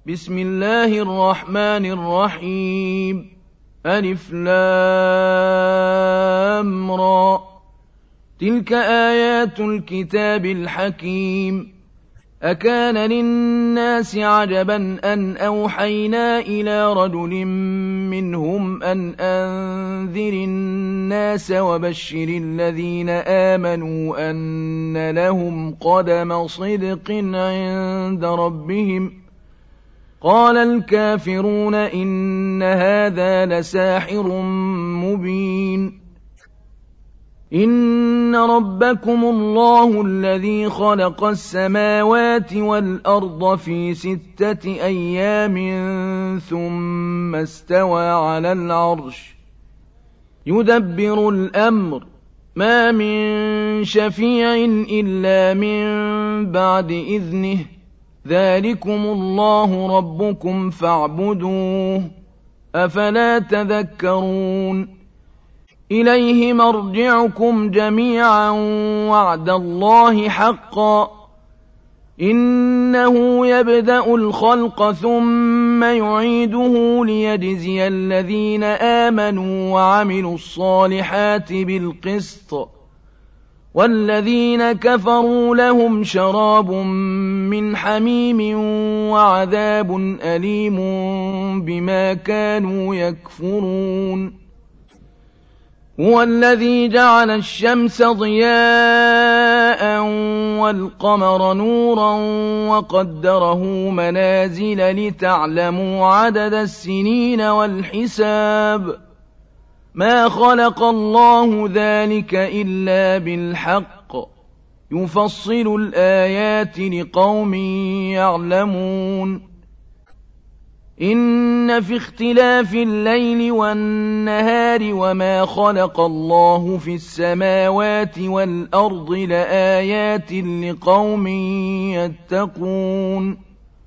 بسم الله الرحمن الرحيم ألف لام را تلك آيات الكتاب الحكيم أكان للناس عجبا أن أوحينا إلى رجل منهم أن أنذر الناس وبشر الذين آمنوا أن لهم قدم صدق عند ربهم قال الكافرون إن هذا لساحر مبين إن ربكم الله الذي خلق السماوات والأرض في 6 أيام ثم استوى على العرش يدبر الأمر ما من شفيع إلا من بعد إذنه ذلكم الله ربكم فاعبدوه أفلا تذكرون إليه مرجعكم جميعا وعد الله حقا إنه يبدأ الخلق ثم يعيده ليجزي الذين آمنوا وعملوا الصالحات بالقسط والذين كفروا لهم شراب من حميم وعذاب أليم بما كانوا يكفرون هو الذي جعل الشمس ضياء والقمر نورا وقدره منازل لتعلموا عدد السنين والحساب ما خلق الله ذلك إلا بالحق يفصل الآيات لقوم يعلمون إن في اختلاف الليل والنهار وما خلق الله في السماوات والأرض لآيات لقوم يتقون